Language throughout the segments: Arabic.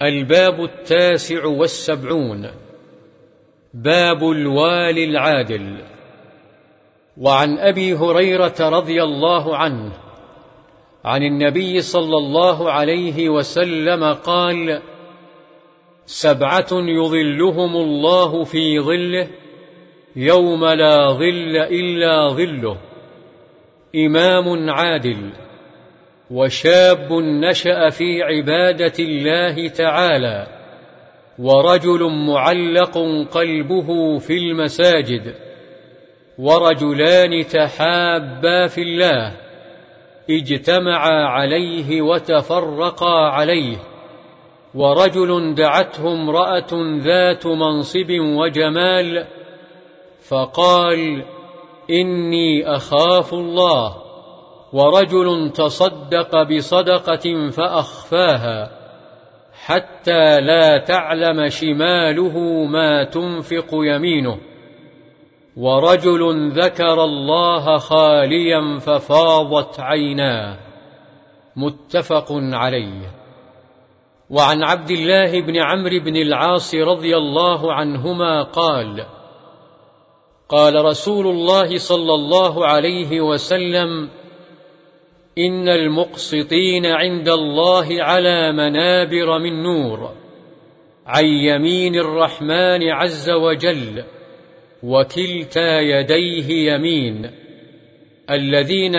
الباب 79 باب الوالي العادل. وعن أبي هريرة رضي الله عنه عن النبي صلى الله عليه وسلم قال: 7 يظلهم الله في ظله يوم لا ظل إلا ظله: إمام عادل، وشاب نشأ في عبادة الله تعالى، ورجل معلق قلبه في المساجد، ورجلان تحابا في الله اجتمعا عليه وتفرقا عليه، ورجل دعته امرأة ذات منصب وجمال فقال: إني أخاف الله، ورجل تصدق بصدقة فأخفاها حتى لا تعلم شماله ما تنفق يمينه، ورجل ذكر الله خاليا ففاضت عيناه. متفق عليه. وعن عبد الله بن عمرو بن العاص رضي الله عنهما قال: قال رسول الله صلى الله عليه وسلم: إن المقسطين عند الله على منابر من نور عن يمين الرحمن عز وجل، وكلتا يديه يمين، الذين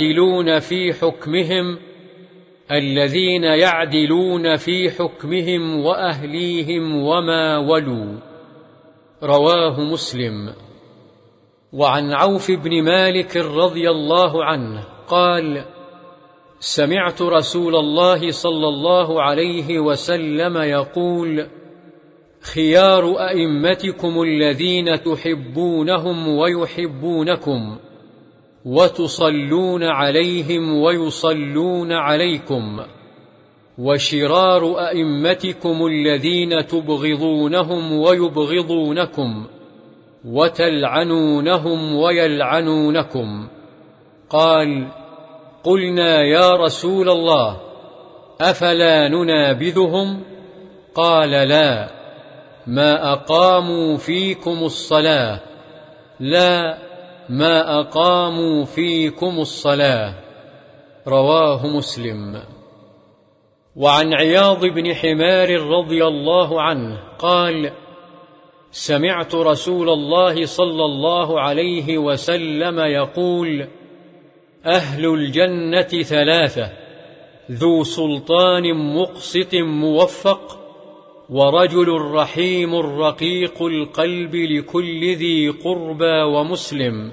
يعدلون في حكمهم وأهليهم وما ولوا. رواه مسلم. وعن عوف بن مالك رضي الله عنه قال: سمعت رسول الله صلى الله عليه وسلم يقول: خيار أئمتكم الذين تحبونهم ويحبونكم، وتصلون عليهم ويصلون عليكم، وشرار أئمتكم الذين تبغضونهم ويبغضونكم، وتلعنونهم ويلعنونكم. قال: قلنا يا رسول الله، أفلا ننابذهم؟ قال: لا، ما أقاموا فيكم الصلاة، لا، ما أقاموا فيكم الصلاة. رواه مسلم. وعن عياض بن حمار رضي الله عنه قال: سمعت رسول الله صلى الله عليه وسلم يقول: أهل الجنة 3: ذو سلطان مقسط موفق، ورجل رحيم رقيق القلب لكل ذي قربى ومسلم،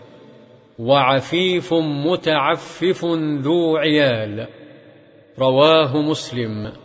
وعفيف متعفف ذو عيال. رواه مسلم.